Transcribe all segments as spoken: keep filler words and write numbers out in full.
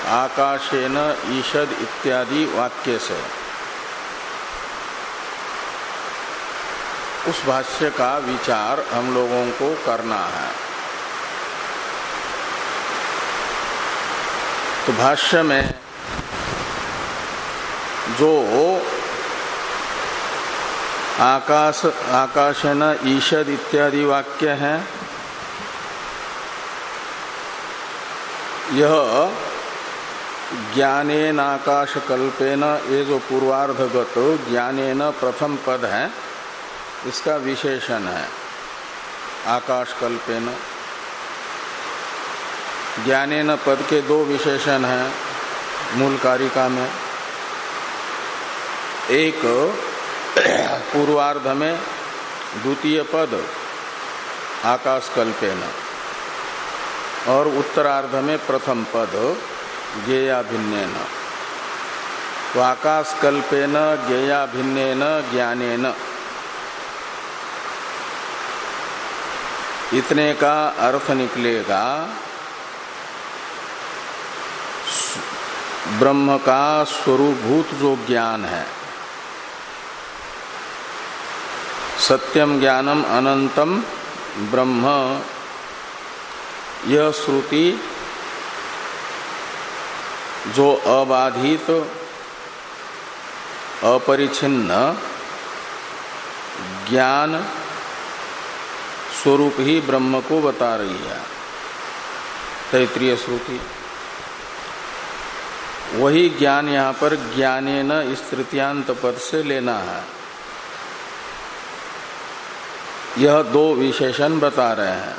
आकाशेन ईषद इत्यादि वाक्य से उस भाष्य का विचार हम लोगों को करना है। तो भाष्य में जो आकाश आकाशेन ईषद इत्यादि वाक्य है, यह ज्ञानेन आकाश कल्पेन, ये जो पूर्वार्धगत ज्ञानेन प्रथम पद है इसका विशेषण है। आकाश कल्पेन ज्ञानेन पद के दो विशेषण हैं मूल कारिका में। एक पूर्वार्ध में द्वितीय पद आकाश कल्पेन और उत्तरार्ध में प्रथम पद ज्ञेया भिन्नेन। तो आकाश कल्पेन ज्ञेया भिन्नेन ज्ञानेन, इतने का अर्थ निकलेगा ब्रह्म का स्वरूपभूत जो ज्ञान है, सत्यम ज्ञानम अनंतम ब्रह्म, यह श्रुति जो अबाधित अपरिच्छिन्न ज्ञान स्वरूप ही ब्रह्म को बता रही है, तैत्रीय श्रुति। वही ज्ञान यहाँ पर ज्ञानेन इस तृतीयांत पद से लेना है। यह दो विशेषण बता रहे हैं।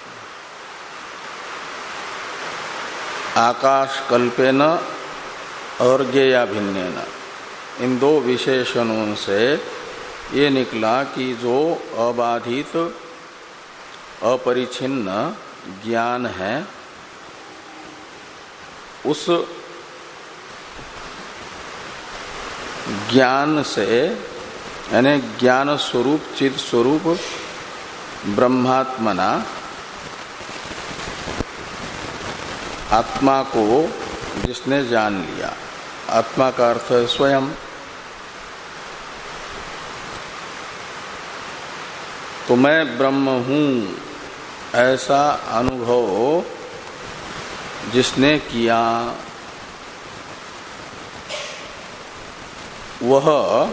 आकाश कल्पेन और ज्ञेया भिन्नेन, इन दो विशेषणों से ये निकला कि जो अबाधित अपरिच्छिन्न ज्ञान है, उस ज्ञान से यानी ज्ञान स्वरूप चित स्वरूप ब्रह्मात्मना आत्मा को जिसने जान लिया, आत्मा का अर्थ है स्वयं, तो मैं ब्रह्म हूं ऐसा अनुभव जिसने किया, वह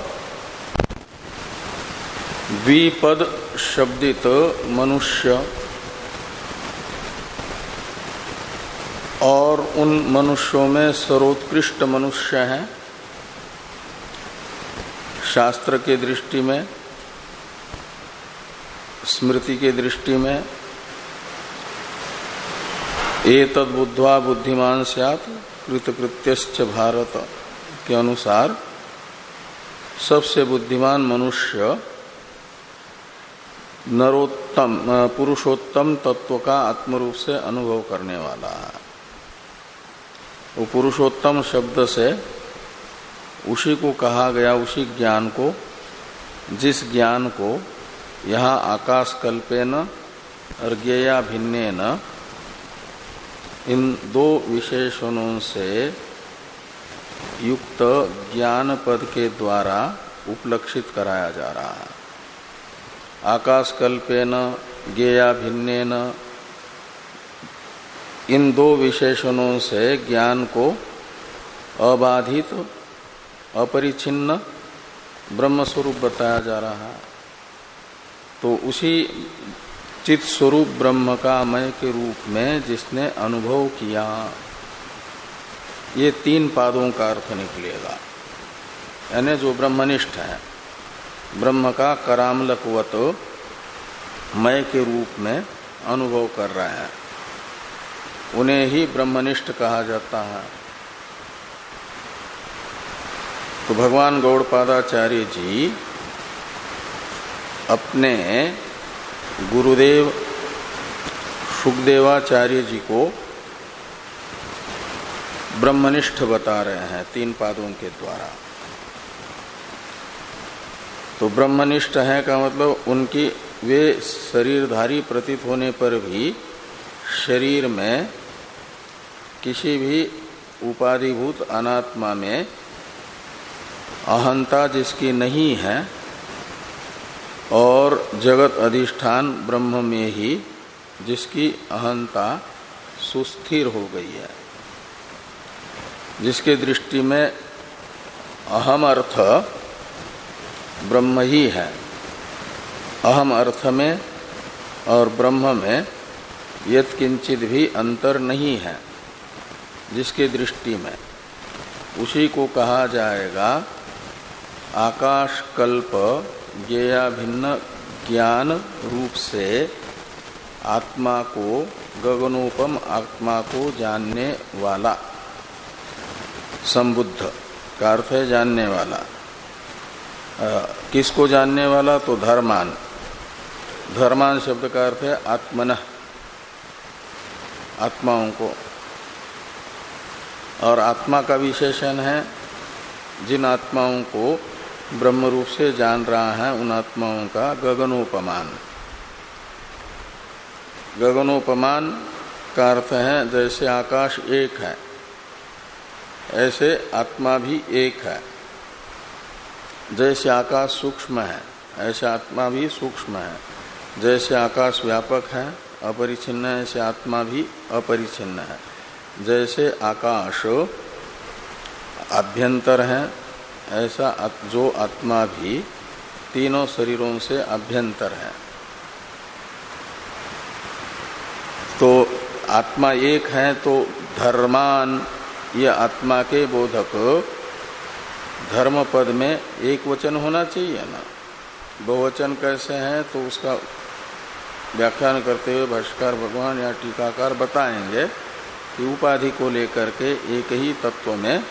द्विपद शब्दित मनुष्य और उन मनुष्यों में सर्वोत्कृष्ट मनुष्य है शास्त्र के दृष्टि में, स्मृति के दृष्टि में। एतद् बुद्ध्वा बुद्धिमान स्यात् कृतकृत्यश्च भारत के अनुसार सबसे बुद्धिमान मनुष्य नरोत्तम पुरुषोत्तम तत्व का आत्मरूप से अनुभव करने वाला है। वो पुरुषोत्तम शब्द से उसी को कहा गया, उसी ज्ञान को, जिस ज्ञान को यहाँ आकाश कल्पेन और ज्ञेया भिन्नेन, इन दो विशेषणों से युक्त ज्ञान पद के द्वारा उपलक्षित कराया जा रहा है। आकाश कल्पेन ज्ञेया भिन्नेन, इन दो विशेषणों से ज्ञान को अबाधित अपरिच्छिन्न ब्रह्म स्वरूप बताया जा रहा है। तो उसी चित स्वरूप ब्रह्म का मय के रूप में जिसने अनुभव किया, ये तीन पादों का अर्थ निकलेगा। यानी जो ब्रह्मनिष्ठ है, ब्रह्म का करामलकवत मय के रूप में अनुभव कर रहे हैं, उन्हें ही ब्रह्मनिष्ठ कहा जाता है। तो भगवान गौड़पादाचार्य जी अपने गुरुदेव शुकदेवाचार्य जी को ब्रह्मनिष्ठ बता रहे हैं तीन पादों के द्वारा। तो ब्रह्मनिष्ठ है का मतलब उनकी वे शरीरधारी प्रतीत होने पर भी शरीर में किसी भी उपाधिभूत अनात्मा में अहंता जिसकी नहीं है और जगत अधिष्ठान ब्रह्म में ही जिसकी अहंता सुस्थिर हो गई है, जिसके दृष्टि में अहम अर्थ ब्रह्म ही है, अहम अर्थ में और ब्रह्म में यत् किंचित भी अंतर नहीं है, जिसके दृष्टि में, उसी को कहा जाएगा आकाश कल्प ज्ञेया भिन्न ज्ञान रूप से आत्मा को, गगनोपम आत्मा को जानने वाला। संबुद्ध का अर्थ है जानने वाला। आ, किसको जानने वाला? तो धर्मान। धर्मान शब्द का अर्थ है आत्मनः, आत्माओं को। और आत्मा का विशेषण है जिन आत्माओं को ब्रह्म रूप से जान रहा है, उन आत्माओं का गगनोपमान। गगनोपमान का अर्थ है जैसे आकाश एक है ऐसे आत्मा भी एक है, जैसे आकाश सूक्ष्म है ऐसे आत्मा भी सूक्ष्म है, जैसे आकाश व्यापक है अपरिच्छिन्न है ऐसे आत्मा भी अपरिच्छिन्न है, जैसे आकाश आभ्यंतर है ऐसा जो आत्मा भी तीनों शरीरों से आभ्यंतर है। तो आत्मा एक है तो धर्मान, ये आत्मा के बोधक धर्म पद में एक वचन होना चाहिए ना। बहुवचन कैसे है तो उसका व्याख्यान करते हुए भाष्यकार भगवान या टीकाकार बताएंगे कि उपाधि को लेकर के एक ही तत्व में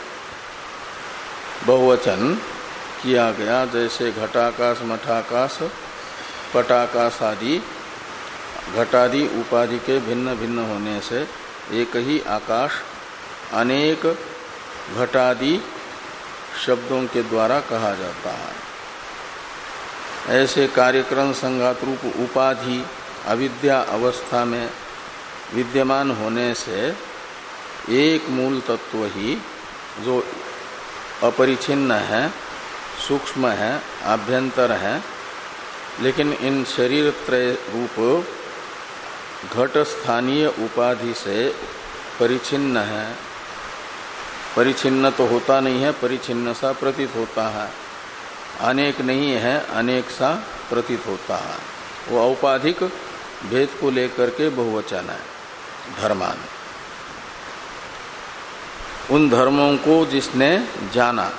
बहुवचन किया गया, जैसे घटाकाश मठाकाश पटाकाश आदि घटादि उपाधि के भिन्न भिन्न होने से एक ही आकाश अनेक घटादि शब्दों के द्वारा कहा जाता है। ऐसे कार्यक्रम संघात रूप उपाधि अविद्या अवस्था में विद्यमान होने से एक मूल तत्व ही जो अपरिच्छिन्न है, सूक्ष्म है, आभ्यंतर है, लेकिन इन शरीर त्रय रूप घट स्थानीय उपाधि से परिच्छिन्न है। परिच्छिन्न तो होता नहीं है, परिच्छिन्न सा प्रतीत होता है। अनेक नहीं है, अनेक सा प्रतीत होता है। वो औपाधिक भेद को लेकर के बहुवचन है धर्मान। उन धर्मों को जिसने जाना,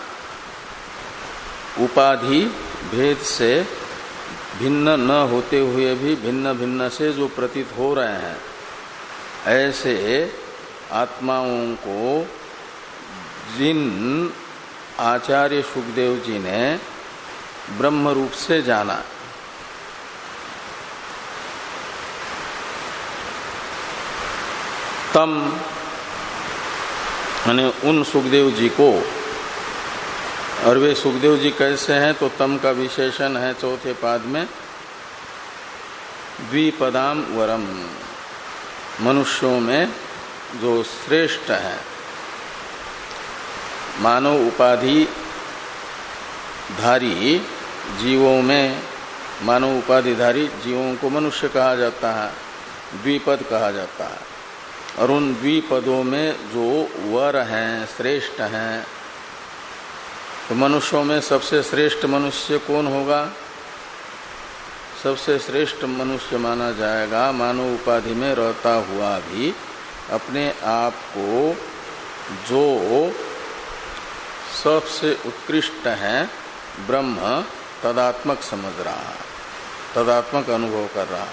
उपाधि भेद से भिन्न न होते हुए भी भिन्न भिन्न से जो प्रतीत हो रहे हैं, ऐसे आत्माओं को जिन आचार्य सुखदेव जी ने ब्रह्म रूप से जाना, तम यानी उन सुखदेव जी को, और वे सुखदेव जी कैसे हैं तो तम का विशेषण है चौथे पाद में द्विपदाम वरम, मनुष्यों में जो श्रेष्ठ है। मानव उपाधि धारी जीवों में, मानव उपाधिधारी जीवों को मनुष्य कहा जाता है, द्विपद कहा जाता है। और उन द्विपदों में जो वर हैं, श्रेष्ठ हैं, तो मनुष्यों में सबसे श्रेष्ठ मनुष्य कौन होगा? सबसे श्रेष्ठ मनुष्य माना जाएगा मानव उपाधि में रहता हुआ भी अपने आप को जो सबसे उत्कृष्ट है ब्रह्म तदात्मक समझ रहा, तदात्मक अनुभव कर रहा,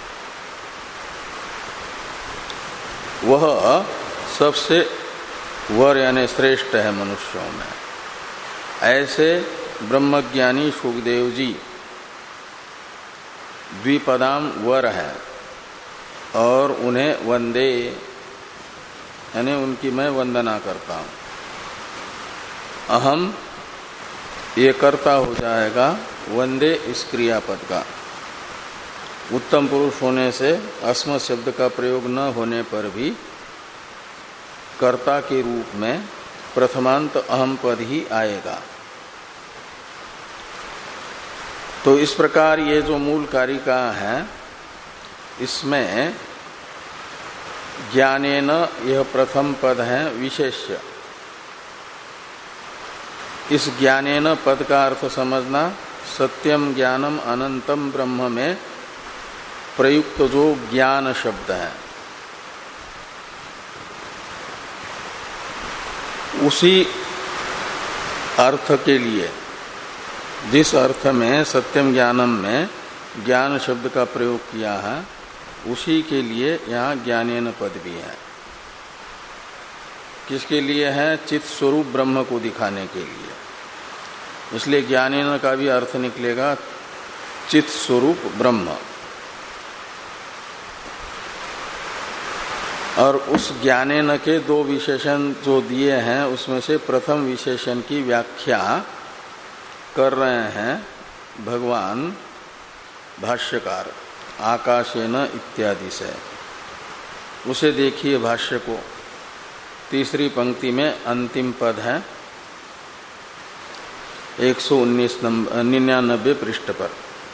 वह सबसे वर यानी श्रेष्ठ है मनुष्यों में। ऐसे ब्रह्मज्ञानी सुखदेव जी द्विपदाम वर है और उन्हें वंदे यानी उनकी मैं वंदना करता हूं। अहम ये कर्ता हो जाएगा वंदे इस क्रियापद का। उत्तम पुरुष होने से अस्मत् शब्द का प्रयोग न होने पर भी कर्ता के रूप में प्रथमांत अहम पद ही आएगा। तो इस प्रकार ये जो मूल कारिका है, इसमें ज्ञानेन यह प्रथम पद है विशेष्य। इस ज्ञानेन पद का अर्थ समझना, सत्यम ज्ञानम अनंतम ब्रह्म में प्रयुक्त जो ज्ञान शब्द है उसी अर्थ के लिए, जिस अर्थ में सत्यम ज्ञानम में ज्ञान शब्द का प्रयोग किया है, उसी के लिए यहाँ ज्ञानेन पद भी है। किसके लिए है? चित स्वरूप ब्रह्म को दिखाने के लिए। इसलिए ज्ञानेन का भी अर्थ निकलेगा चित स्वरूप ब्रह्म। और उस ज्ञानेन के दो विशेषण जो दिए हैं, उसमें से प्रथम विशेषण की व्याख्या कर रहे हैं भगवान भाष्यकार आकाशेन इत्यादि से। उसे देखिए भाष्य को, तीसरी पंक्ति में अंतिम पद है एक सौ उन्नीस नंबर निन्यानबे पृष्ठ पर।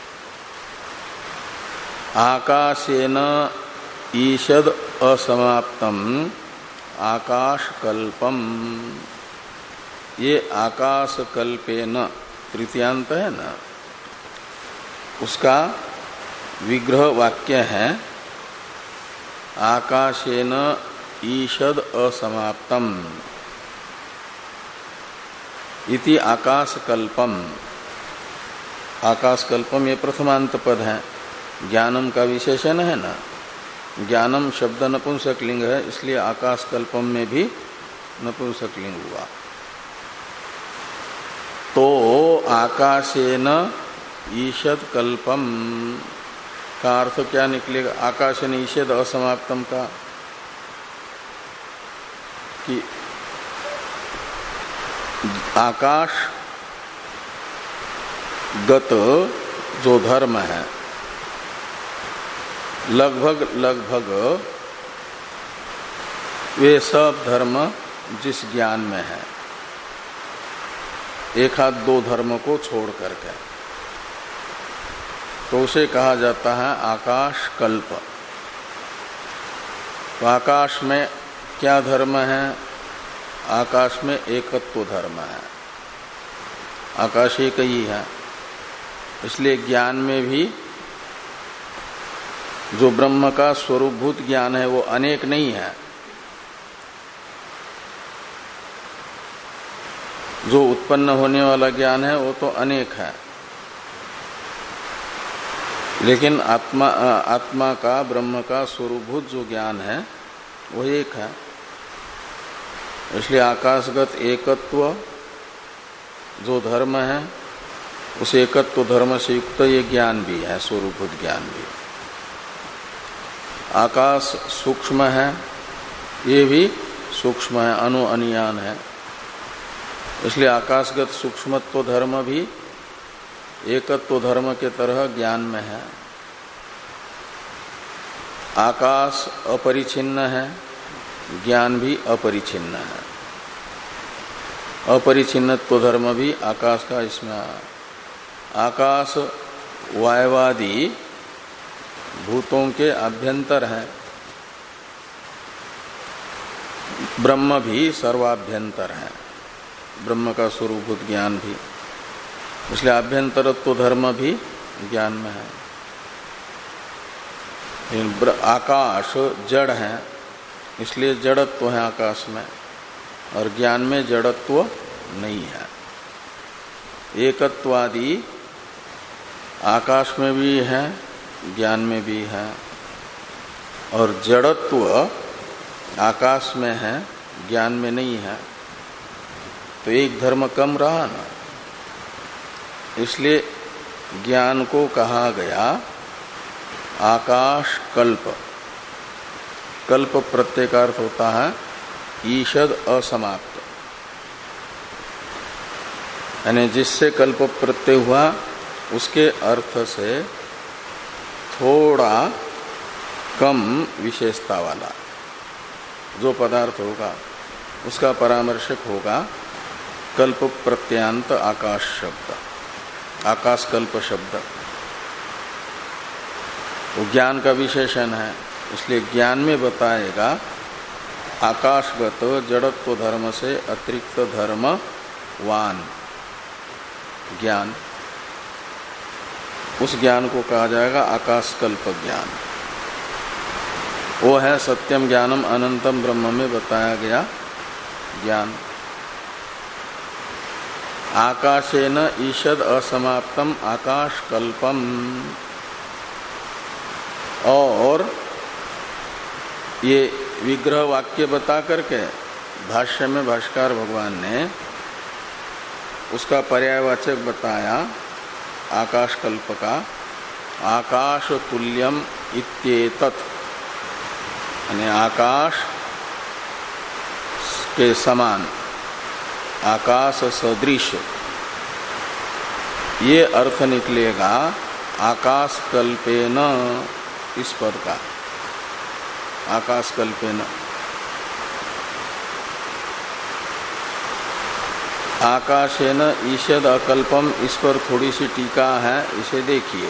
आकाशेन ईषद असमाप्तम आकाश कल्पम। ये आकाश कल्पेन तृतीयांत है ना, उसका विग्रह वाक्य है आकाशेन ईषद असमाप्तम इति आकाशकल्पम। आकाशकल्पम ये प्रथमांत पद है, ज्ञानम का विशेषण है ना। ज्ञानम शब्द नपुंसकलिंग है, इसलिए आकाशकल्पम में भी नपुंसकलिंग हुआ। तो आकाशेन ईषद कल्पम का अर्थ क्या निकलेगा? आकाशेन ईषद असमाप्तम का कि आकाश गत जो धर्म है, लगभग लगभग वे सब धर्म जिस ज्ञान में है, एक आध दो धर्म को छोड़ करके, तो उसे कहा जाता है आकाश कल्प। तो आकाश में क्या धर्म है? आकाश में एकत्व धर्म है, आकाश एक ही है। इसलिए ज्ञान में भी जो ब्रह्म का स्वरूपभूत ज्ञान है वो अनेक नहीं है। जो उत्पन्न होने वाला ज्ञान है वो तो अनेक है, लेकिन आत्मा आत्मा का ब्रह्म का स्वरूपभूत जो ज्ञान है वो एक है। इसलिए आकाशगत एकत्व जो धर्म है, उस एकत्व धर्म से युक्त ये ज्ञान भी है, स्वरूपभूत ज्ञान भी। आकाश सूक्ष्म है, ये भी सूक्ष्म है, अणु अनियान है। इसलिए आकाशगत सूक्ष्मत्व धर्म भी एकत्व धर्म के तरह ज्ञान में है। आकाश अपरिछिन्न है, ज्ञान भी अपरिछिन्न है। अपरिछिन्नत्व धर्म भी आकाश का इसमें है। आकाश वायवादी भूतों के अभ्यंतर है, ब्रह्म भी सर्वाभ्यंतर है, ब्रह्म का स्वरूपभूत ज्ञान भी। इसलिए आभ्यंतरत्व धर्म भी ज्ञान में है। आकाश जड़ है, इसलिए जड़त्व है आकाश में, और ज्ञान में जड़त्व नहीं है। एकत्वादि आकाश में भी है, ज्ञान में भी है, और जड़त्व आकाश में है, ज्ञान में नहीं है। तो एक धर्म कम रहा ना, इसलिए ज्ञान को कहा गया आकाश कल्प। कल्प प्रत्यय का अर्थ होता है ईषद असमाप्त, यानी जिससे कल्प प्रत्यय हुआ उसके अर्थ से थोड़ा कम विशेषता वाला जो पदार्थ होगा उसका परामर्शक होगा कल्प प्रत्यांत आकाश शब्द, आकाश कल्प शब्द। वो ज्ञान का विशेषण है, इसलिए ज्ञान में बताएगा आकाशगत जड़त्व धर्म से अतिरिक्त धर्मवान ज्ञान, उस ज्ञान को कहा जाएगा आकाशकल्प ज्ञान। वो है सत्यम ज्ञानम अनंतम ब्रह्म में बताया गया ज्ञान। आकाशेन ईषद असमाप्तम आकाशकल्पम, और ये विग्रह वाक्य बता करके भाष्य में भाष्यकार भगवान ने उसका पर्यायवाचक बताया आकाशकल्प का, आकाश तुल्यम इत्येतत्, यानी आकाश के समान, आकाश सदृश, ये अर्थ निकलेगा आकाशकल्पेन, इस पद का आकाशकल्पेन। आकाशेन ईषद अकल्पम, इस पर थोड़ी सी टीका है, इसे देखिए।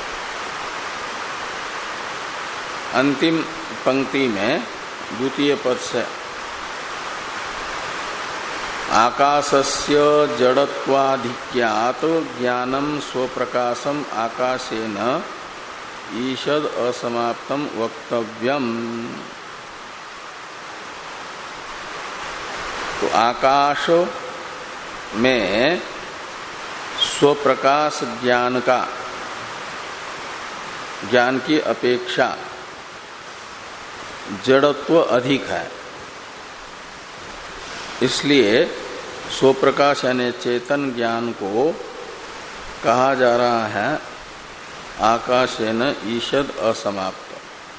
अंतिम पंक्ति में द्वितीय पद से आकाशस्य जड़त्वाधिक्यात् ज्ञानम स्वप्रकाशम आकाशेन ईषद असमाप्तम वक्तव्यम। तो आकाश में स्वप्रकाश ज्ञान का, ज्ञान की अपेक्षा जड़त्व अधिक है, इसलिए स्वप्रकाश यानी चेतन ज्ञान को कहा जा रहा है आकाशेन ईषद असमाप्त,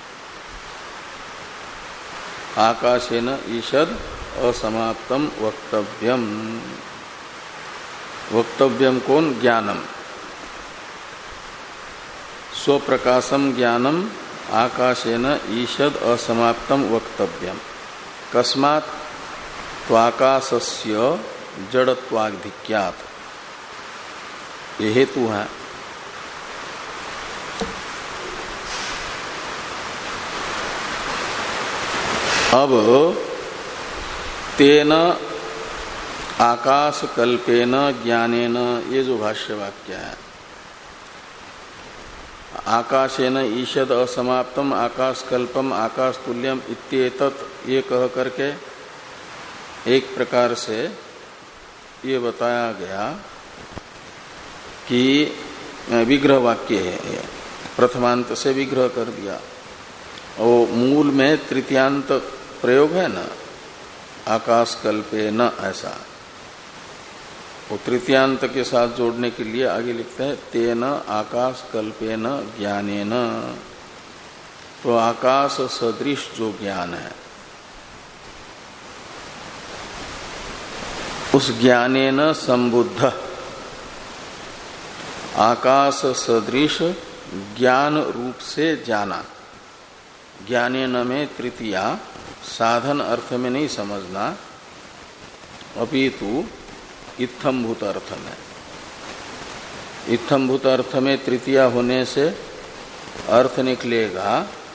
आकाशेन ईषद असमाप्तम वक्तव्यम। वक्तव्यम कौन? ज्ञानम, स्वप्रकाशम ज्ञानम आकाशेन ईषद असमाप्तम वक्तव्यम। कस्मात्? तो आकाशस्य जड़त्वाधिक्यात्, ये हेतु है। अब तेन आकाश कल्पेन ज्ञानेन, ये जो भाष्य वाक्य है, आकाशेन ईषद असमाप्तम आकाश कल्पम आकाश तुल्यम इत्येतत्, ये कह करके एक प्रकार से ये बताया गया कि विग्रह वाक्य है, प्रथमांत से विग्रह कर दिया। और मूल में तृतीयांत प्रयोग है ना, आकाश कल्पे न, ऐसा वो तृतीयांत के साथ जोड़ने के लिए आगे लिखते हैं तेन आकाश कल्पेन ज्ञानेन। तो आकाश सदृश जो ज्ञान है, उस ज्ञानेन संबुद्ध, आकाश सदृश ज्ञान रूप से जाना। ज्ञानेन में तृतीया साधन अर्थ में नहीं समझना, अपितु इत्थम्भूत अर्थ में। इत्थम्भूत अर्थ में तृतीया होने से अर्थ निकलेगा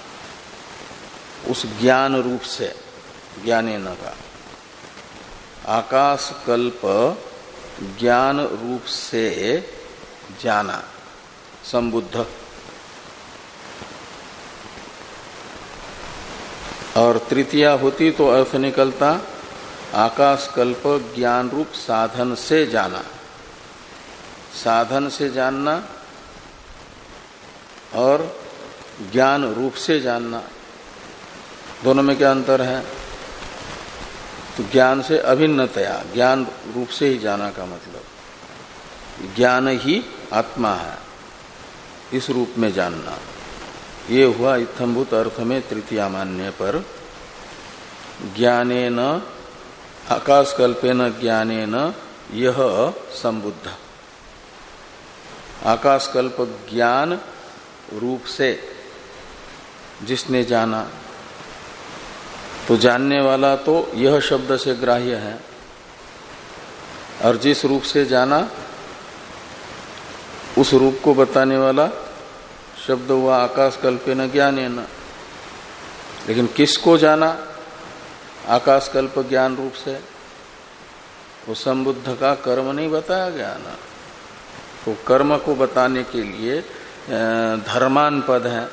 उस ज्ञान रूप से, ज्ञानेन का आकाश कल्प ज्ञान रूप से जाना, संबुद्ध। और तृतीया होती तो अर्थ निकलता आकाश कल्प ज्ञान रूप साधन से जाना। साधन से जानना और ज्ञान रूप से जानना, दोनों में क्या अंतर है? तो ज्ञान से अभिन्नतया, ज्ञान रूप से ही जाना का मतलब ज्ञान ही आत्मा है, इस रूप में जानना। ये हुआ इत्थम्भूत अर्थ में तृतीया मान्य पर। ज्ञानेन आकाश कल्पेन ज्ञानेन यह संबुद्ध, आकाश कल्प ज्ञान रूप से जिसने जाना, तो जानने वाला तो यह शब्द से ग्राह्य है, और जिस रूप से जाना उस रूप को बताने वाला शब्द हुआ आकाश कल्पेन ज्ञानेन। लेकिन किसको जाना आकाश कल्प ज्ञान रूप से, वो संबुद्ध का कर्म नहीं बताया गया ना। तो कर्म को बताने के लिए धर्मान पद है,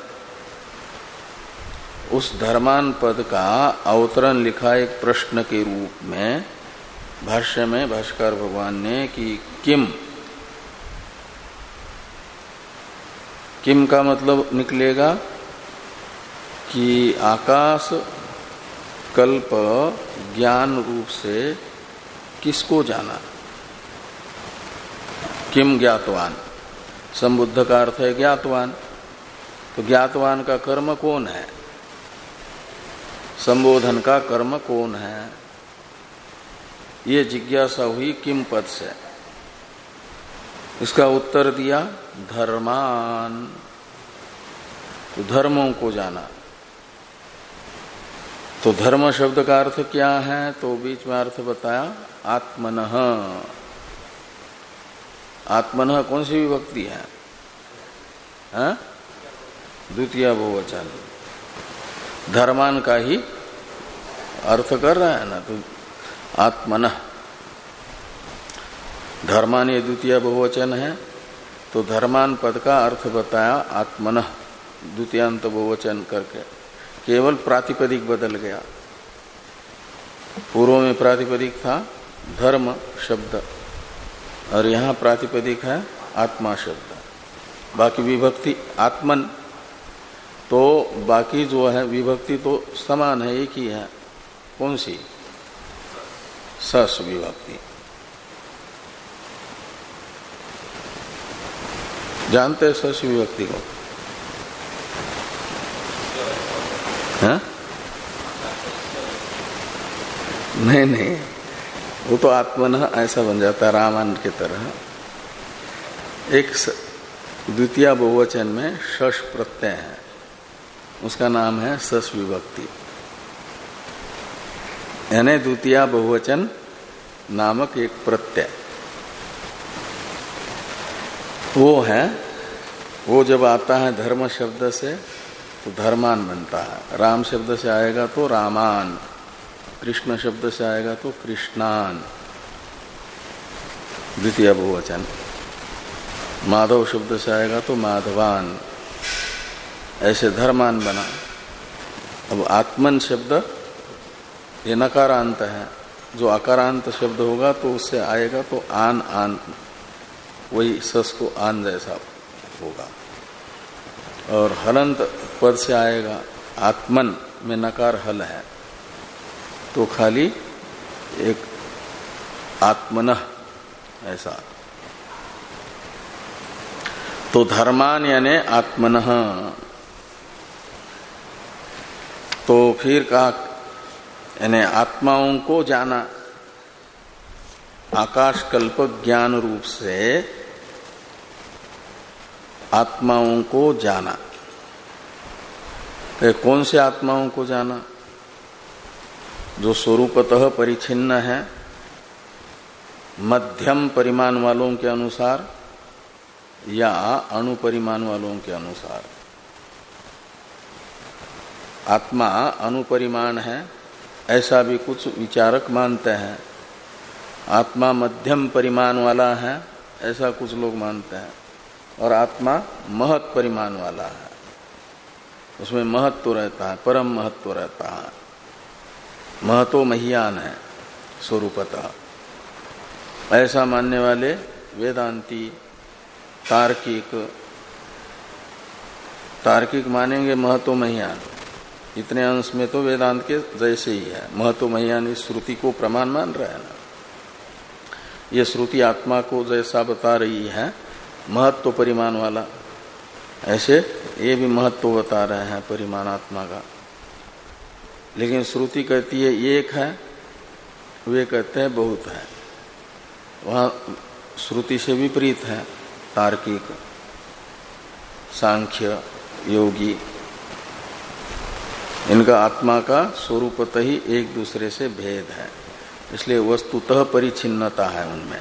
उस धर्मान पद का अवतरण लिखा एक प्रश्न के रूप में भाष्य में भाष्कर भगवान ने कि किम, किम का मतलब निकलेगा कि आकाश कल्प ज्ञान रूप से किसको जाना। किम ज्ञातवान, संबुद्ध का अर्थ है ज्ञातवान, तो ज्ञातवान का कर्म कौन है, संबोधन का कर्म कौन है, ये जिज्ञासा हुई किम पद से। इसका उत्तर दिया धर्मान, तो धर्मों को जाना। तो धर्म शब्द का अर्थ क्या है, तो बीच में अर्थ बताया आत्मनः। आत्मनः कौन सी विभक्ति है, हाँ? द्वितीय बहुवचन, धर्मान का ही अर्थ कर रहा है ना। तो आत्मनः, धर्मान ये द्वितीय बहुवचन है, तो धर्मान पद का अर्थ बताया आत्मनः, द्वितीयांत बहुवचन करके। केवल प्रातिपदिक बदल गया, पूर्व में प्रातिपदिक था धर्म शब्द, और यहाँ प्रातिपदिक है आत्मा शब्द। बाकी विभक्ति आत्मन, तो बाकी जो है विभक्ति तो समान है, एक ही है। कौन सी, सस विभक्ति। जानते हैं सस विभक्ति को, हाँ? नहीं नहीं, वो तो आत्मन ऐसा बन जाता है रामायण की तरह। एक द्वितीय बहुवचन में शश प्रत्यय है, उसका नाम है सस विभक्ति, यानी द्वितीय बहुवचन नामक एक प्रत्यय वो है। वो जब आता है धर्म शब्द से तो धर्मान बनता है, राम शब्द से आएगा तो रामान, कृष्ण शब्द से आएगा तो कृष्णान, द्वितीय बहुवचन। माधव शब्द से आएगा तो माधवान, ऐसे धर्मान बना। अब आत्मन शब्द ये नकारांत है, जो अकारांत शब्द होगा तो उससे आएगा तो आन आन, वही सस को आन जैसा होगा। और हलंत पद से आएगा, आत्मन में नकार हल है, तो खाली एक आत्मनः ऐसा। तो धर्मान यानी आत्मनः। तो फिर कहा यानी आत्माओं को जाना, आकाश कल्प ज्ञान रूप से आत्माओं को जाना। तो कौन से आत्माओं को जाना, जो स्वरूपतः परिच्छिन्न है, मध्यम परिमाण वालों के अनुसार या अणु परिमाण वालों के अनुसार। आत्मा अणुपरिमाण है ऐसा भी कुछ विचारक मानते हैं, आत्मा मध्यम परिमाण वाला है ऐसा कुछ लोग मानते हैं, और आत्मा महत परिमाण वाला है, उसमें महत्व रहता है, परम महत्व रहता है, महतो महियान है स्वरूपतः। ऐसा मानने वाले वेदांती, तार्किक तार्किक मानेंगे महतो महियान, इतने अंश में तो वेदांत के जैसे ही है। महतो महियान इस श्रुति को प्रमाण मान रहे हैं ना, ये श्रुति आत्मा को जैसा बता रही है महत्व परिमाण वाला, ऐसे ये भी महत्व बता रहे हैं परिमाण आत्मा का। लेकिन श्रुति कहती है एक है, वे कहते हैं बहुत है। वहां श्रुति से विपरीत है तार्किक, सांख्य, योगी। इनका आत्मा का स्वरूपतः ही एक दूसरे से भेद है, इसलिए वस्तुतः परिच्छिन्नता है उनमें।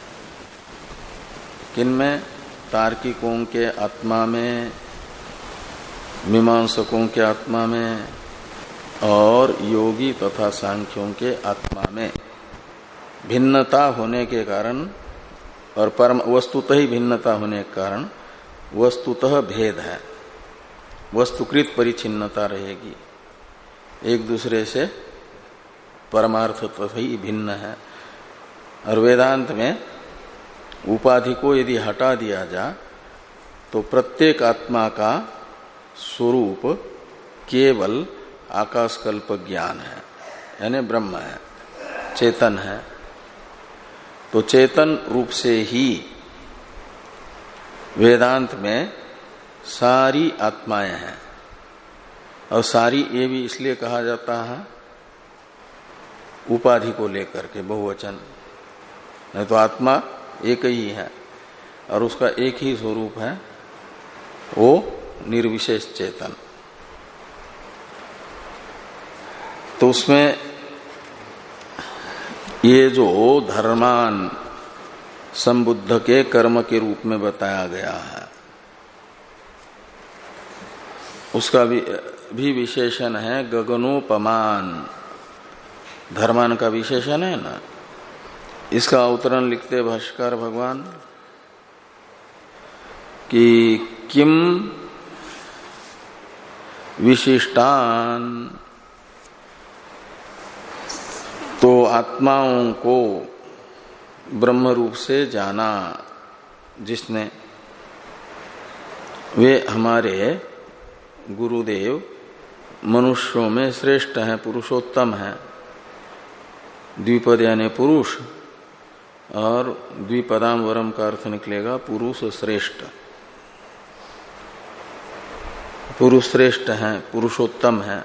किनमें? तार्किकों के आत्मा में, मीमांसकों के आत्मा में और योगी तथा सांख्यों के आत्मा में भिन्नता होने के कारण और परम वस्तुतः ही भिन्नता होने के कारण वस्तुतः भेद है, वस्तुकृत परिच्छिन्नता रहेगी, एक दूसरे से परमार्थतः ही भिन्न है। और वेदांत में उपाधि को यदि हटा दिया जाए तो प्रत्येक आत्मा का स्वरूप केवल आकाशकल्प ज्ञान है, यानी ब्रह्म है, चेतन है। तो चेतन रूप से ही वेदांत में सारी आत्माएं हैं, और सारी ये भी इसलिए कहा जाता है उपाधि को लेकर के, बहुवचन। नहीं तो आत्मा एक ही है और उसका एक ही स्वरूप है, वो निर्विशेष चेतन। तो उसमें ये जो धर्मान संबुद्ध के कर्म के रूप में बताया गया है, उसका भी, भी विशेषण है गगनोपमान। धर्मान का विशेषण है ना। इसका अवतरण लिखते भाष्यकार भगवान कि किम विशिष्टान, तो आत्माओं को ब्रह्म रूप से जाना जिसने, वे हमारे गुरुदेव मनुष्यों में श्रेष्ठ हैं, पुरुषोत्तम हैं। द्विपद यानी पुरुष, और द्विपदाम वरम का अर्थ निकलेगा पुरुष श्रेष्ठ। पुरुष श्रेष्ठ हैं, पुरुषोत्तम हैं।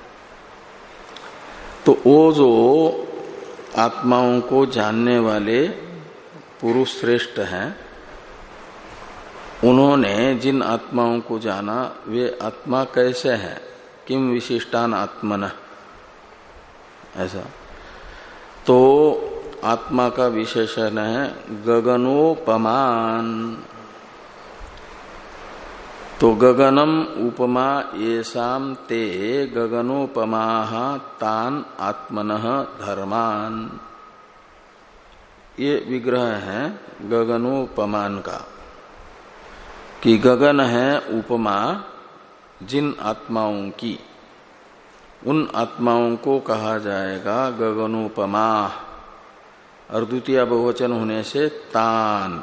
तो वो जो आत्माओं को जानने वाले पुरुष श्रेष्ठ हैं, उन्होंने जिन आत्माओं को जाना वे आत्मा कैसे हैं? किम विशिष्टान आत्मन, ऐसा। तो आत्मा का विशेषण है गगनोपमान। तो गगनम उपमा येषाम ते गगनोपमाः तान आत्मनः धर्मान। ये विग्रह है गगनोपमान का, कि गगन है उपमा जिन आत्माओं की, उन आत्माओं को कहा जाएगा गगनोपमा। और द्वितीय बहुवचन होने से तान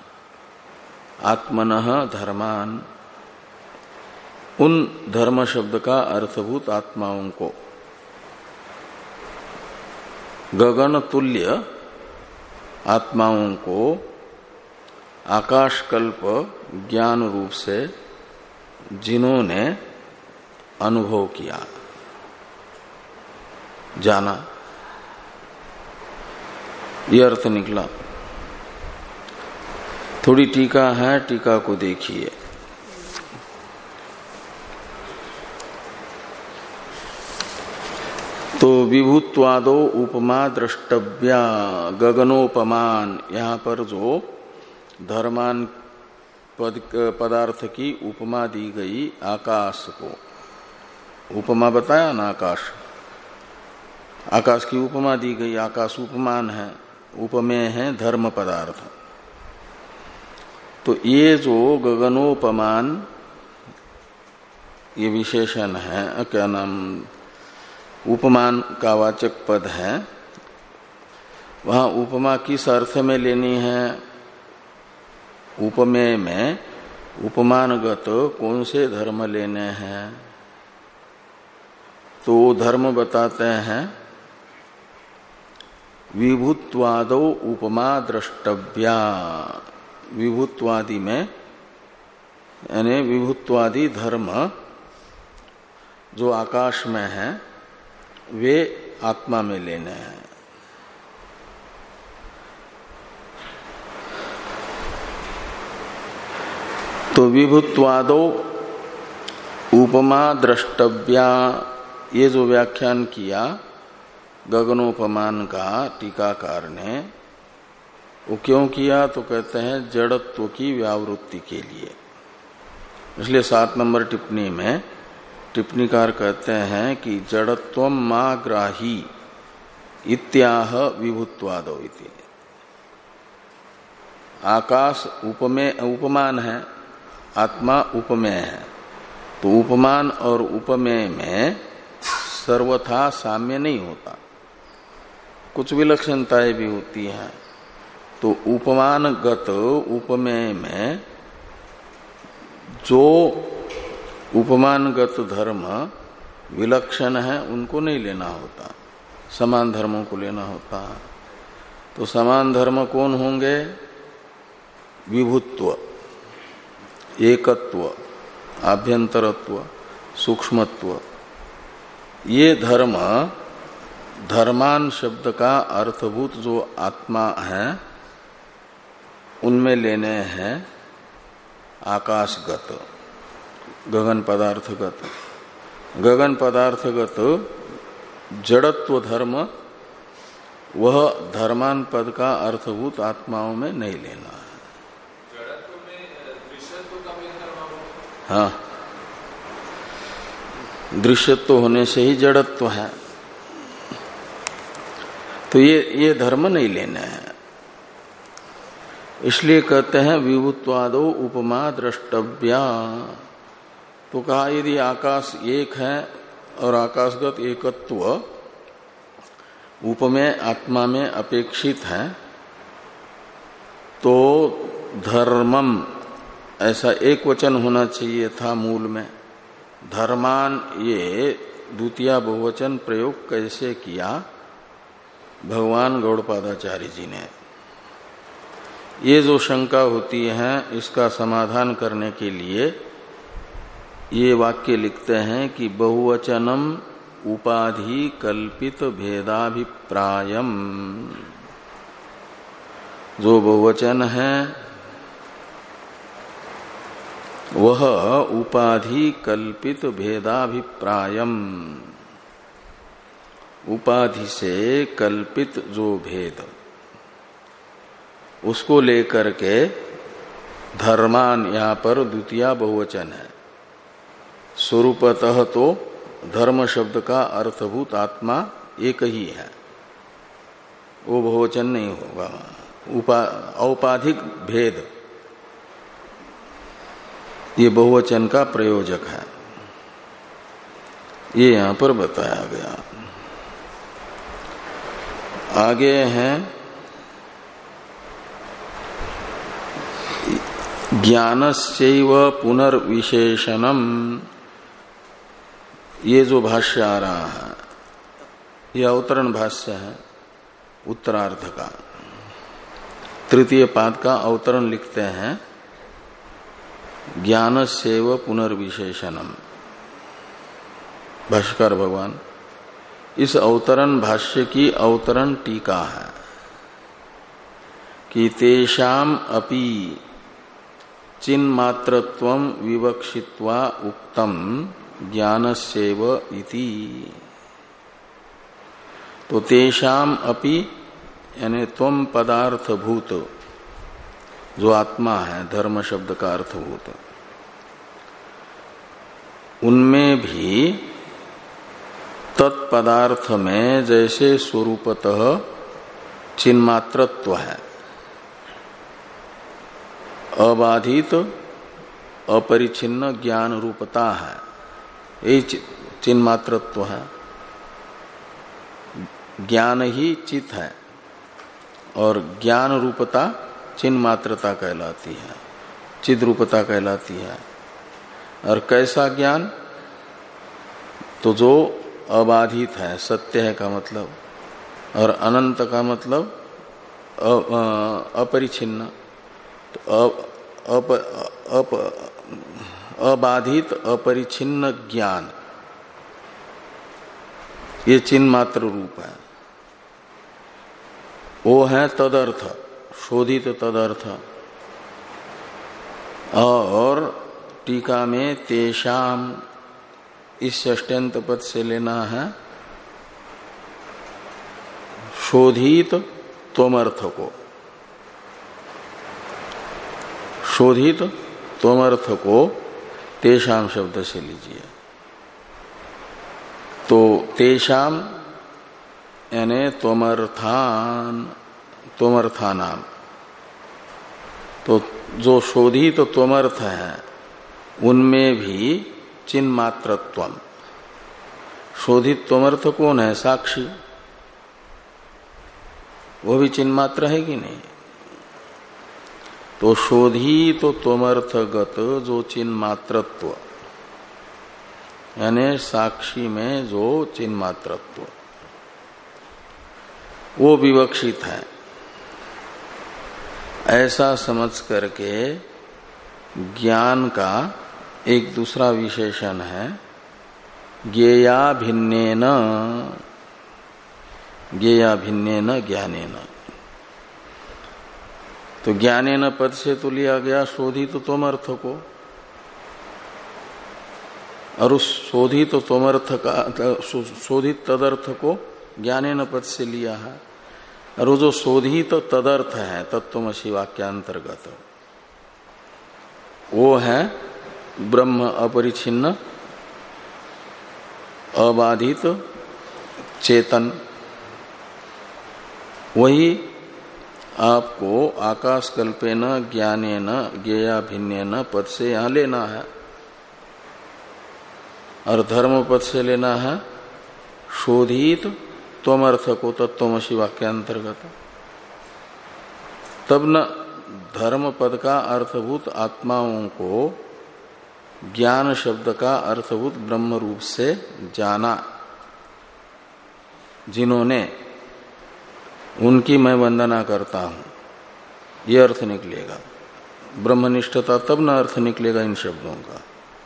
आत्मनः धर्मान, उन धर्म शब्द का अर्थभूत आत्माओं को। गगन तुल्य आत्माओं को आकाशकल्प ज्ञान रूप से जिन्होंने अनुभव किया, जाना, यह अर्थ निकला। थोड़ी टीका है, टीका को देखिए। तो विभुत्वादो उपमा द्रष्टव्या गगनोपमान, यहाँ पर जो धर्मान पद पदार्थ की उपमा दी गई आकाश को, उपमा बताया ना, आकाश, आकाश की उपमा दी गई। आकाश उपमान है, उपमेय है धर्म पदार्थ। तो ये जो गगनोपमान ये विशेषण है, क्या नाम, उपमान का वाचक पद है, वहां उपमा किस अर्थ में लेनी है? उपमेय में उपमानगत कौन से धर्म लेने हैं? तो धर्म बताते हैं विभुत्वादो उपमा द्रष्टव्या। विभुत्वादि में यानी विभुत्वादि धर्म जो आकाश में है वे आत्मा में लेने हैं। तो विभुत्वादो उपमा द्रष्टव्या ये जो व्याख्यान किया गगनोपमान का टीकाकार ने, वो क्यों किया? तो कहते हैं जड़त्व की व्यावृत्ति के लिए। इसलिए सात नंबर टिप्पणी में टिप्पणीकार कहते हैं कि जड़त्वम मा ग्राही इत्याह विभुत्वादो इति। आकाश उपमेय उपमान है, आत्मा उपमेय है, तो उपमान और उपमेय में सर्वथा साम्य नहीं होता, कुछ विलक्षणताएं भी होती हैं। तो उपमानगत उपमेय में जो उपमानगत धर्म विलक्षण है उनको नहीं लेना होता, समान धर्मों को लेना होता। तो समान धर्म कौन होंगे? विभुत्व, एकत्व, आभ्यंतरत्व, सूक्ष्मत्व। ये धर्म, धर्मान शब्द का अर्थभूत जो आत्मा है उनमें लेने हैं आकाशगत, गगन पदार्थगत। गगन पदार्थगत जड़त्व धर्म, वह धर्मान पद का अर्थभूत आत्माओं में नहीं लेना है। जड़त्व में दृश्यत्व का भी धर्म, हाँ, दृश्यत्व होने से ही जड़त्व है, तो ये ये धर्म नहीं लेने हैं। इसलिए कहते हैं विभुत्वादो उपमा द्रष्टव्या। तो कहा यदि आकाश एक है और आकाशगत एकत्व उपमेय आत्मा में अपेक्षित है, तो धर्मम ऐसा एक वचन होना चाहिए था मूल में। धर्मान ये द्वितीय बहुवचन प्रयोग कैसे किया भगवान गौड़पादाचार्य जी ने? ये जो शंका होती है इसका समाधान करने के लिए ये वाक्य लिखते हैं कि बहुवचनम उपाधि कल्पित भेदाभिप्रायम। जो बहुवचन है वह उपाधि कल्पित भेदाभिप्रायम, उपाधि से कल्पित जो भेद उसको लेकर के धर्मान, यहां पर द्वितीय बहुवचन है। स्वरूपतः तो धर्म शब्द का अर्थभूत आत्मा एक ही है, वो बहुवचन नहीं होगा। उपा औपाधिक भेद ये बहुवचन का प्रयोजक है, ये यहां पर बताया गया। आगे हैं ज्ञानस्यैव पुनर्विशेषणम। ये जो भाष्य आ रहा है यह अवतरण भाष्य है उत्तरार्ध का। तृतीय पाद का अवतरण लिखते हैं ज्ञानस्यैव पुनर्विशेषणम, भाष्यकार भगवान। इस अवतरण भाष्य की अवतरण टीका है कि तेषाम अपि चिन्मात्रत्वं विवक्षित्वा उक्तम ज्ञानस्यैव इति। तो तेषाम अपि यानी त्वम पदार्थभूत जो आत्मा है, धर्म शब्द का अर्थभूत, उनमें भी तत्पदार्थ में जैसे स्वरूपतः चिन्मात्रत्व है, अबाधित अपरिच्छिन्न ज्ञान रूपता है, यही चिन्मात्रत्व है। ज्ञान ही चित है और ज्ञान रूपता चिन्मात्रता कहलाती है, चिद रूपता कहलाती है। और कैसा ज्ञान? तो जो अबाधित है, सत्य है का मतलब, और अनंत का मतलब अपरिच्छिन्न। तो अप, अप, अबाधित अपरिच्छिन्न ज्ञान ये चिन्मात्र रूप है, वो है तदर्थ, शोधित तदर्थ। और टीका में तेषाम इस षष्ट्यंत पद से लेना है शोधित त्वमर्थ को। शोधित त्वमर्थ को तेषाम शब्द से लीजिए। तो तेषाम यानी त्वमर्थान, त्वमर्थानाम, तो जो शोधित तो त्वमर्थ है उनमें भी चिन्मात्रत्वम। शोधित त्वमर्थ कौन है? साक्षी, वो भी चिन्मात्र है कि नहीं? तो शोधित तो त्वमर्थगत जो चिन्मात्रत्व यानी साक्षी में जो चिन्मात्रत्व वो विवक्षित है, ऐसा समझ करके ज्ञान का एक दूसरा विशेषण है ज्ञेया भिन्नेन, ज्ञेया भिन्नेन ज्ञानेन। तो ज्ञानेन पद से तो लिया गया शोधित त्वमर्थ को, और उस शोधित त्वमर्थ का शोधित तदर्थ को ज्ञानेन पद से लिया है। और वो जो शोधित तदर्थ है तत्त्वमसि वाक्यांतर्गत, वो है ब्रह्म अपरिछिन्न अबाधित चेतन। वही आपको आकाश कल्पेन ज्ञानेन ज्ञेया भिन्नेन पद से यहां लेना है, और धर्म पद से लेना है शोधित त्वमर्थ को तत्त्वमसि वाक्यांतर्गत। तब न धर्म पद का अर्थभूत आत्माओं को ज्ञान शब्द का अर्थभूत ब्रह्म रूप से जाना, जिन्होंने, उनकी मैं वंदना करता हूं, ये अर्थ निकलेगा। ब्रह्मनिष्ठता तब न अर्थ निकलेगा इन शब्दों का।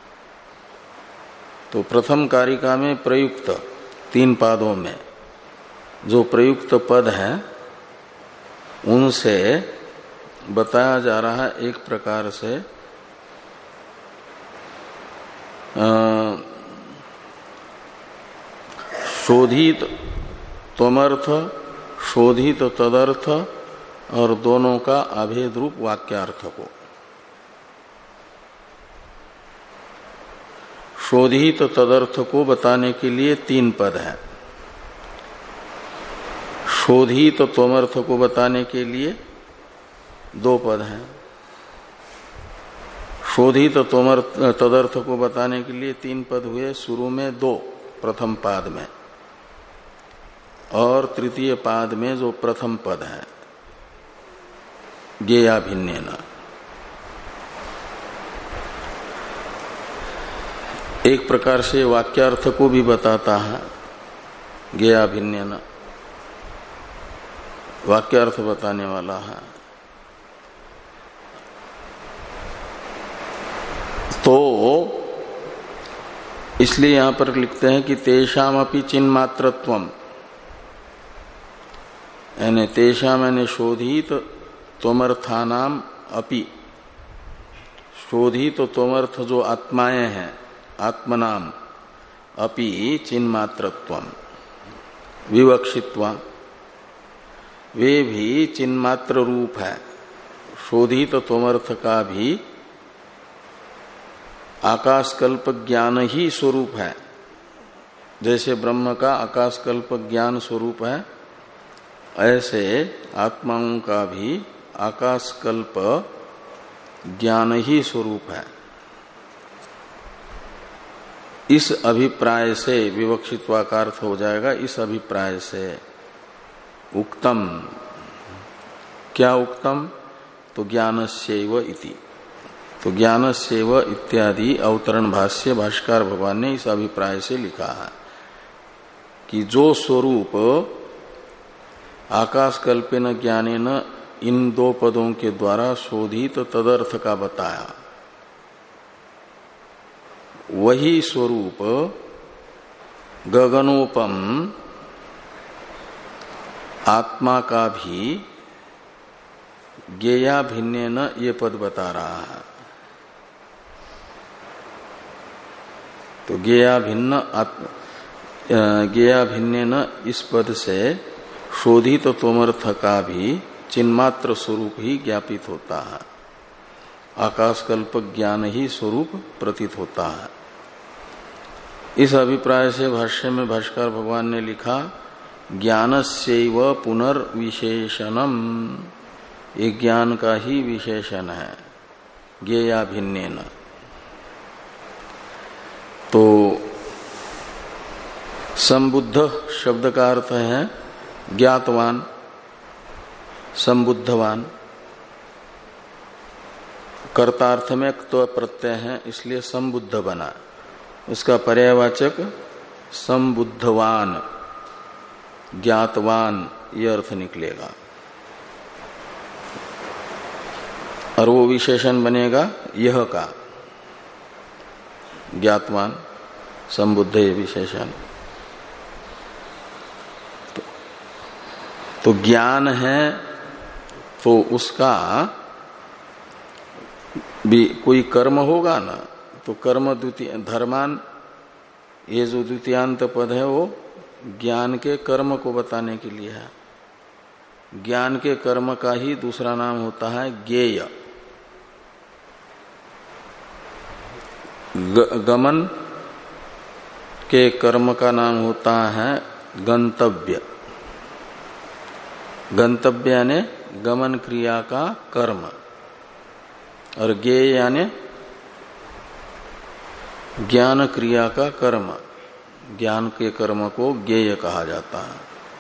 तो प्रथम कारिका में प्रयुक्त तीन पादों में जो प्रयुक्त पद है उनसे बताया जा रहा है एक प्रकार से शोधित त्वमर्थ, शोधित तदर्थ और दोनों का अभेद रूप वाक्यार्थ को। शोधित तदर्थ को बताने के लिए तीन पद हैं, शोधित त्वमर्थ को बताने के लिए दो पद हैं, शोधित त्वमर्थ तदर्थ को बताने के लिए तीन पद हुए, शुरू में दो प्रथम पाद में, और तृतीय पाद में जो प्रथम पद है ज्ञेया भिन्नेन। एक प्रकार से वाक्यार्थ को भी बताता है ज्ञेया भिन्नेन, वाक्यार्थ बताने वाला है। तो इसलिए यहां पर लिखते हैं कि तेषाम अपि चिन्मात्रत्वम, यानी तेषाम यानी शोधित त्वमर्थानाम अपि, शोधित त्वमर्थ जो आत्माएं हैं आत्मनाम अपि चिन्मात्रत्वम विवक्षित्वा, वे भी चिन्मात्र रूप है। शोधित त्वमर्थ का भी आकाशकल्प ज्ञान ही स्वरूप है, जैसे ब्रह्म का आकाशकल्प ज्ञान स्वरूप है, ऐसे आत्माओं का भी आकाशकल्प ज्ञान ही स्वरूप है। इस अभिप्राय से विवक्षित्वा का अर्थ हो जाएगा, इस अभिप्राय से उक्तम, क्या उक्तम? तो ज्ञानस्यैव इति, तो ज्ञानस्यैव इत्यादि अवतरण भाष्य भाष्कर भगवान ने इस अभिप्राय से लिखा है कि जो स्वरूप आकाशकल्पेन ज्ञानेन इन दो पदों के द्वारा शोधित तदर्थ का बताया, वही स्वरूप गगनोपम आत्मा का भी ज्ञेया भिन्नेन ये पद बता रहा है। तो ज्ञेया भिन्न ज्ञेया भिन्न इस पद से शोधित तोमर्थ का भी चिन्मात्र स्वरूप ही ज्ञापित होता है, आकाशकल्पक ज्ञान ही स्वरूप प्रतीत होता है। इस अभिप्राय से भाष्य में भाष्कर भगवान ने लिखा ज्ञानस्यैव पुनर्विशेषणम, ये ज्ञान का ही विशेषण है ज्ञेया भिन्नेन। तो संबुद्ध शब्द का अर्थ है ज्ञातवान, संबुद्धवान। कर्तार्थ में तो प्रत्यय है, इसलिए संबुद्ध बना। उसका पर्यायवाचक संबुद्धवान, ज्ञातवान, यह अर्थ निकलेगा। और वो विशेषण बनेगा यह का, ज्ञातवान संबुद्ध ये विशेषण। तो, तो ज्ञान है तो उसका भी कोई कर्म होगा ना, तो कर्म द्वितीय धर्मान, ये जो द्वितीयांत पद है वो ज्ञान के कर्म को बताने के लिए है। ज्ञान के कर्म का ही दूसरा नाम होता है ज्ञेय। गमन के कर्म का नाम होता है गंतव्य। गंतव्य यानी गमन क्रिया का कर्म, और ज्ञेय यानी ज्ञान क्रिया का कर्म। ज्ञान के कर्म को ज्ञेय कहा जाता है।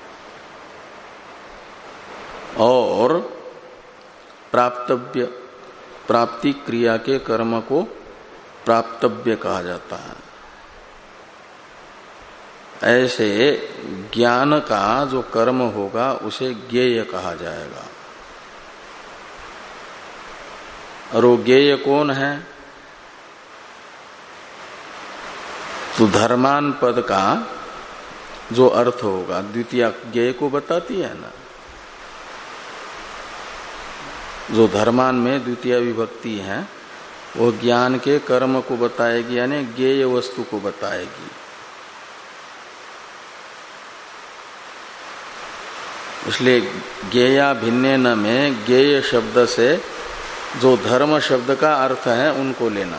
और प्राप्तव्य, प्राप्ति क्रिया के कर्म को प्राप्तव्य कहा जाता है। ऐसे ज्ञान का जो कर्म होगा उसे ज्ञेय कहा जाएगा। और वो ज्ञेय कौन है? तो धर्मान पद का जो अर्थ होगा, द्वितीय ज्ञेय को बताती है ना। जो धर्मान में द्वितीय विभक्ति है वो ज्ञान के कर्म को बताएगी, यानी ज्ञेय वस्तु को बताएगी। इसलिए ज्ञेया भिन्नेन में ज्ञेय शब्द से जो धर्म शब्द का अर्थ है उनको लेना,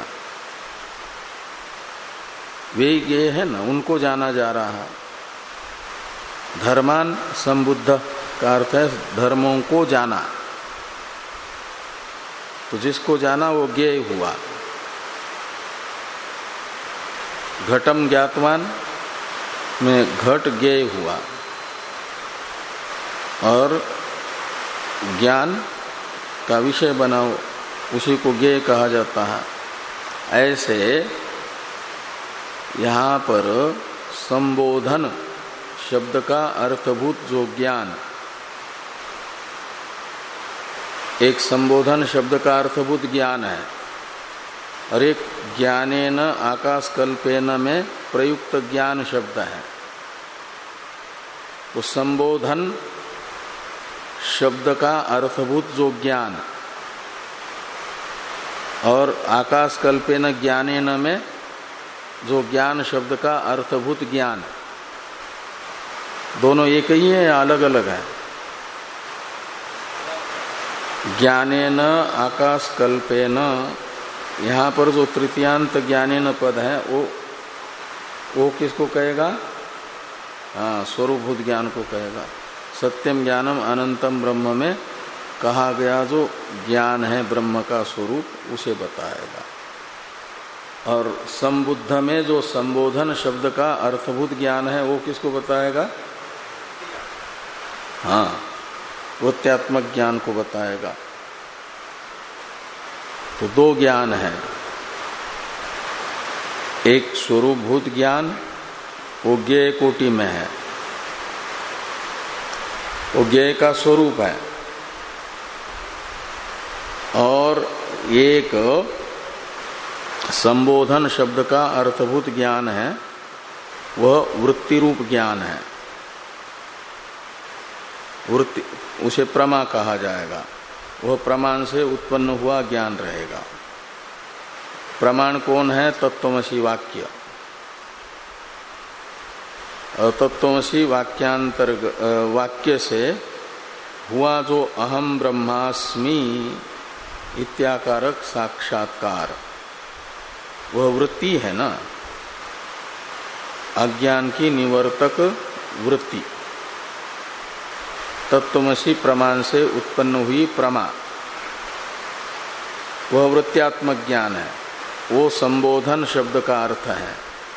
वे ज्ञेय है ना, उनको जाना जा रहा है। धर्मान संबुद्ध का अर्थ है धर्मों को जाना, तो जिसको जाना वो ज्ञेय हुआ। घटम ज्ञातवान में घट ज्ञेय हुआ, और ज्ञान का विषय बनाओ उसी को ज्ञेय कहा जाता है। ऐसे यहाँ पर संबोधन शब्द का अर्थभूत जो ज्ञान, एक संबोधन शब्द का अर्थभूत ज्ञान है, और एक ज्ञानेन आकाशकल्पेन में प्रयुक्त ज्ञान शब्द है। तो संबोधन शब्द का अर्थभूत जो ज्ञान और आकाशकल्पेन ज्ञानेन में जो ज्ञान शब्द का अर्थभूत ज्ञान, दोनों एक ही है या अलग अलग है? ज्ञानेन आकाशकल्पेन, यहाँ पर जो तृतीयांत ज्ञानेन पद है वो वो किसको कहेगा? हाँ, स्वरूपभूत ज्ञान को कहेगा। सत्यम ज्ञानम अनंतम ब्रह्म में कहा गया जो ज्ञान है ब्रह्म का स्वरूप, उसे बताएगा। और संबुद्ध में जो संबोधन शब्द का अर्थभूत ज्ञान है वो किसको बताएगा? हाँ, वृत्त्यात्मक ज्ञान को बताएगा। तो दो ज्ञान है, एक स्वरूपभूत ज्ञान वो ज्ञेय कोटि में है, वो ज्ञेय का स्वरूप है, और एक संबोधन शब्द का अर्थभूत ज्ञान है, वह वृत्ति रूप ज्ञान है। वृत्ति उसे प्रमा कहा जाएगा, वह प्रमाण से उत्पन्न हुआ ज्ञान रहेगा। प्रमाण कौन है? तत्त्वमसि वाक्य। तत्वमसि वाक्यांतर वाक्य से हुआ जो अहम ब्रह्मास्मि इत्याकारक साक्षात्कार, वह वृत्ति है ना, अज्ञान की निवर्तक वृत्ति। तत्वमसि प्रमाण से उत्पन्न हुई प्रमा, वह वृत्त्यात्मक ज्ञान है, वो संबोधन शब्द का अर्थ है।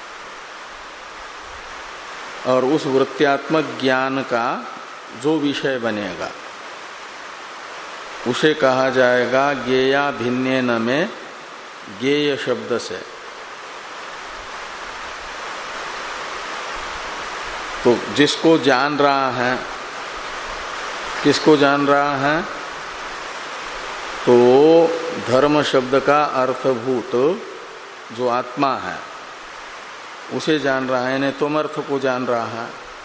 और उस वृत्त्यात्मक ज्ञान का जो विषय बनेगा उसे कहा जाएगा ज्ञेया भिन्नेन में ज्ञेय शब्द से। तो जिसको जान रहा है, किसको जान रहा है? तो धर्म शब्द का अर्थभूत जो आत्मा है उसे जान रहा है, नहीं तुम अर्थ को जान रहा है।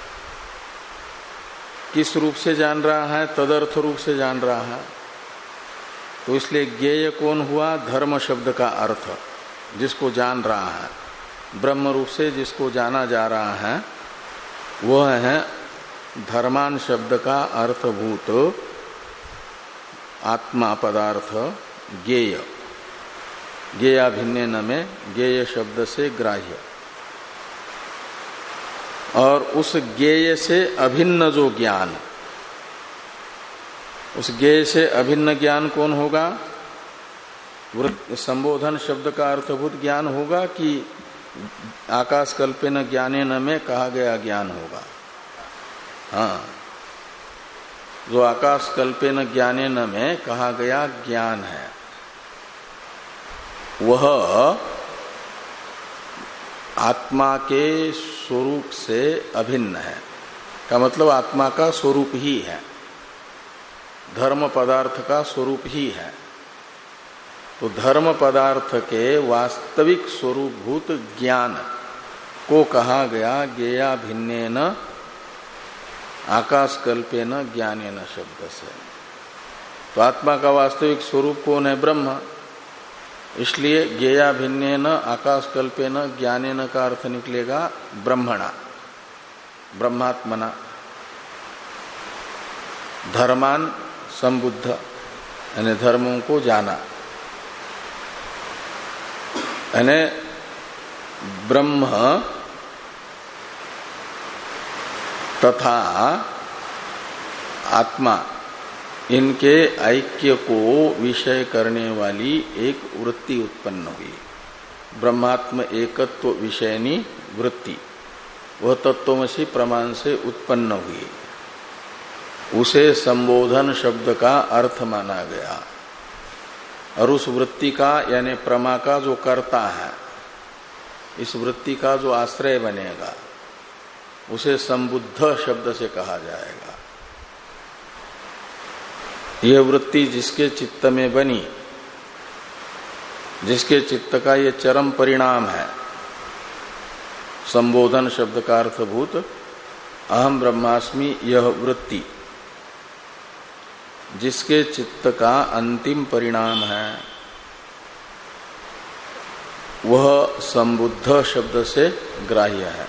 किस रूप से जान रहा है? तदर्थ रूप से जान रहा है। तो इसलिए ज्ञेय कौन हुआ? धर्म शब्द का अर्थ, जिसको जान रहा है, ब्रह्म रूप से जिसको जाना जा रहा है, वह है धर्मान शब्द का अर्थभूत आत्मा पदार्थ ज्ञेय। ज्ञेया भिन्नेन में ज्ञेय शब्द से ग्राह्य। और उस ज्ञेय से अभिन्न जो ज्ञान, उस ज्ञेय से अभिन्न ज्ञान कौन होगा? संबोधन शब्द का अर्थभूत ज्ञान होगा कि आकाश कल्पेन ज्ञानेन में कहा गया ज्ञान होगा? हाँ, जो आकाश कल्पेन ज्ञानेन में कहा गया ज्ञान है वह आत्मा के स्वरूप से अभिन्न है। का मतलब आत्मा का स्वरूप ही है, धर्म पदार्थ का स्वरूप ही है। तो धर्म पदार्थ के वास्तविक स्वरूपभूत ज्ञान को कहा गया ज्ञेया भिन्नेन आकाश कल्पेन ज्ञानेन शब्द से। तो आत्मा का वास्तविक स्वरूप कौन है? ब्रह्म। इसलिए ज्ञेया भिन्नेन आकाश कल्पेन ज्ञानेन का अर्थ निकलेगा ब्रह्मणा, ब्रह्मात्मना। धर्मान संबुद्ध, यानी धर्मों को जाना, यानी ब्रह्म तथा आत्मा, इनके ऐक्य को विषय करने वाली एक वृत्ति उत्पन्न हुई, ब्रह्मात्म एकत्व विषयनी वृत्ति। वह तत्वमसि प्रमाण से उत्पन्न हुई, उसे संबोधन शब्द का अर्थ माना गया। और उस वृत्ति का यानी प्रमा का जो कर्ता है, इस वृत्ति का जो आश्रय बनेगा, उसे संबुद्ध शब्द से कहा जाएगा। यह वृत्ति जिसके चित्त में बनी, जिसके चित्त का ये चरम परिणाम है, संबोधन शब्द का अर्थभूत अहम ब्रह्मास्मि, यह वृत्ति जिसके चित्त का अंतिम परिणाम है, वह संबुद्ध शब्द से ग्राह्य है।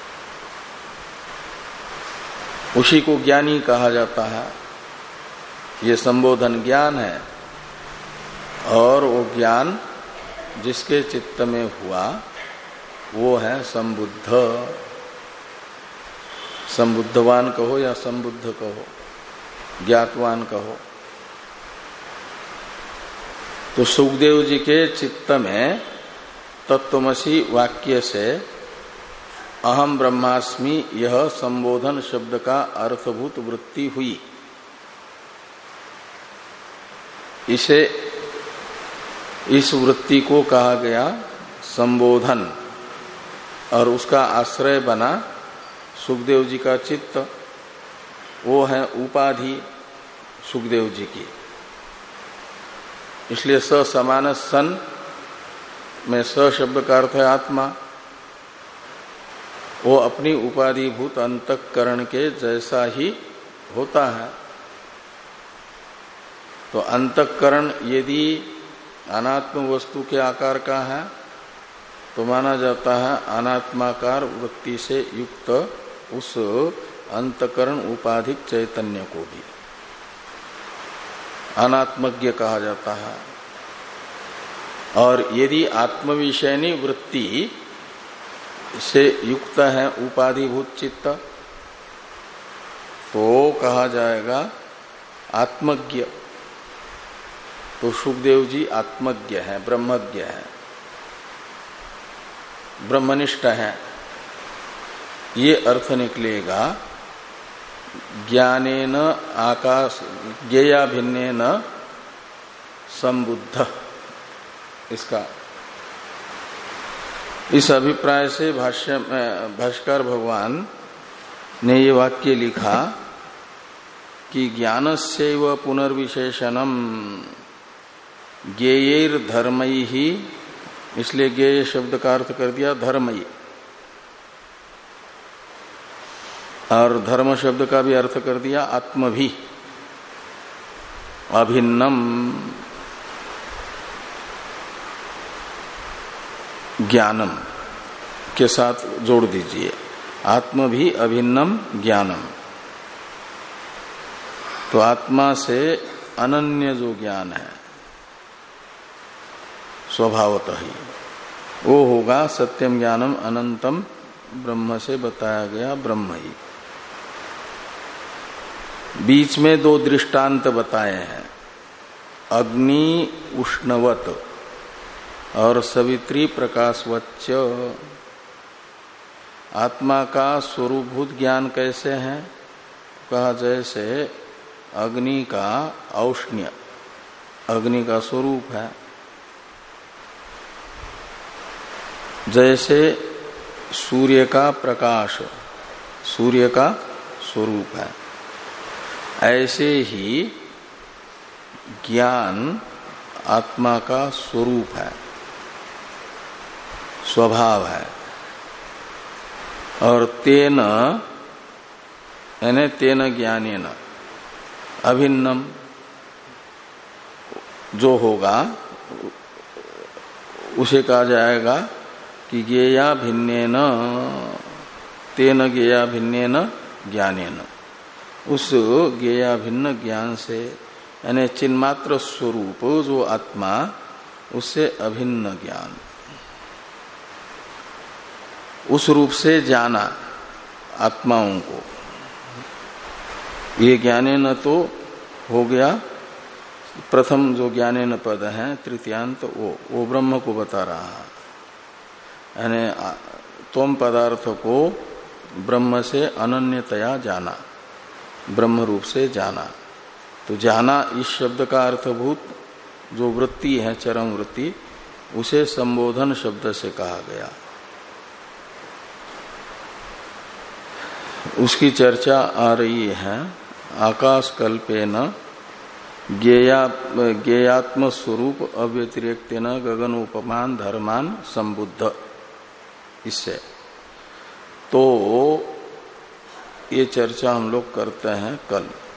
उसी को ज्ञानी कहा जाता है। ये संबोधन ज्ञान है, और वो ज्ञान जिसके चित्त में हुआ वो है संबुद्ध। संबुद्धवान कहो या संबुद्ध कहो, ज्ञातवान कहो। तो सुखदेव जी के चित्त में तत्वमसि वाक्य से अहम ब्रह्मास्मि यह संबोधन शब्द का अर्थभूत वृत्ति हुई। इसे इस वृत्ति को कहा गया संबोधन, और उसका आश्रय बना सुखदेव जी का चित्त, वो है उपाधि सुखदेव जी की। इसलिए स समान सन में स शब्द का अर्थ है आत्मा। वो अपनी उपाधिभूत अंतःकरण के जैसा ही होता है। तो अंतःकरण यदि अनात्म वस्तु के आकार का है तो माना जाता है अनात्माकार वृत्ति से युक्त उस अंतकरण उपाधिक चैतन्य को भी अनात्मज्ञ कहा जाता है। और यदि आत्मविषयनी वृत्ति से युक्त है उपाधिभूत चित्त, तो कहा जाएगा आत्मज्ञ। तो सुखदेव जी आत्मज्ञ है, ब्रह्मज्ञ है, ब्रह्मनिष्ठ है, ये अर्थ निकलेगा। ज्ञानेन आकाश ज्ञेया भिन्नेन संबुद्ध, इसका इस अभिप्राय से भाष्य भाष्कर भगवान ने ये वाक्य लिखा कि ज्ञानस्यैव पुनर्विशेषणम ज्ञेयर धर्मई ही, इसलिए ज्ञेय शब्द का अर्थ कर दिया धर्मई, और धर्म शब्द का भी अर्थ कर दिया आत्मभि, अभिन्नम ज्ञानम के साथ जोड़ दीजिए, आत्मभि अभिन्नम ज्ञानम। तो आत्मा से अनन्य जो ज्ञान है स्वभावतः ही, वो होगा सत्यम ज्ञानम अनंतम, ब्रह्म से बताया गया ब्रह्म ही। बीच में दो दृष्टांत बताए हैं, अग्नि उष्णवत और सवित्री प्रकाशवच्च। आत्मा का स्वरूपभूत ज्ञान कैसे है? कहा जैसे अग्नि का औष्ण्य अग्नि का स्वरूप है, जैसे सूर्य का प्रकाश सूर्य का स्वरूप है, ऐसे ही ज्ञान आत्मा का स्वरूप है, स्वभाव है। और तेन यानी तेन ज्ञानेन अभिन्नम जो होगा उसे कहा जाएगा कि ज्ञेया भिन्नेन, तेन ज्ञेया भिन्नेन ज्ञानेन, उस ज्ञेया भिन्न ज्ञान से यानी चिन्मात्र स्वरूप जो आत्मा, उससे अभिन्न ज्ञान, उस रूप से जाना आत्माओं को। ये ज्ञानेन तो हो गया प्रथम जो ज्ञानेन पद है तृतीयांत, वो वो ब्रह्म को बता रहा है, यानी तोम पदार्थ को ब्रह्म से अनन्यतया जाना, ब्रह्म रूप से जाना। तो जाना इस शब्द का अर्थभूत जो वृत्ति है चरम वृत्ति, उसे संबोधन शब्द से कहा गया। उसकी चर्चा आ रही है आकाश कल्पेन ज्ञेया ज्ञेयात्म स्वरूप अव्यतिरेक्तेन गगनोपमान धर्मान संबुद्ध, इससे। तो ये चर्चा हम लोग करते हैं कल।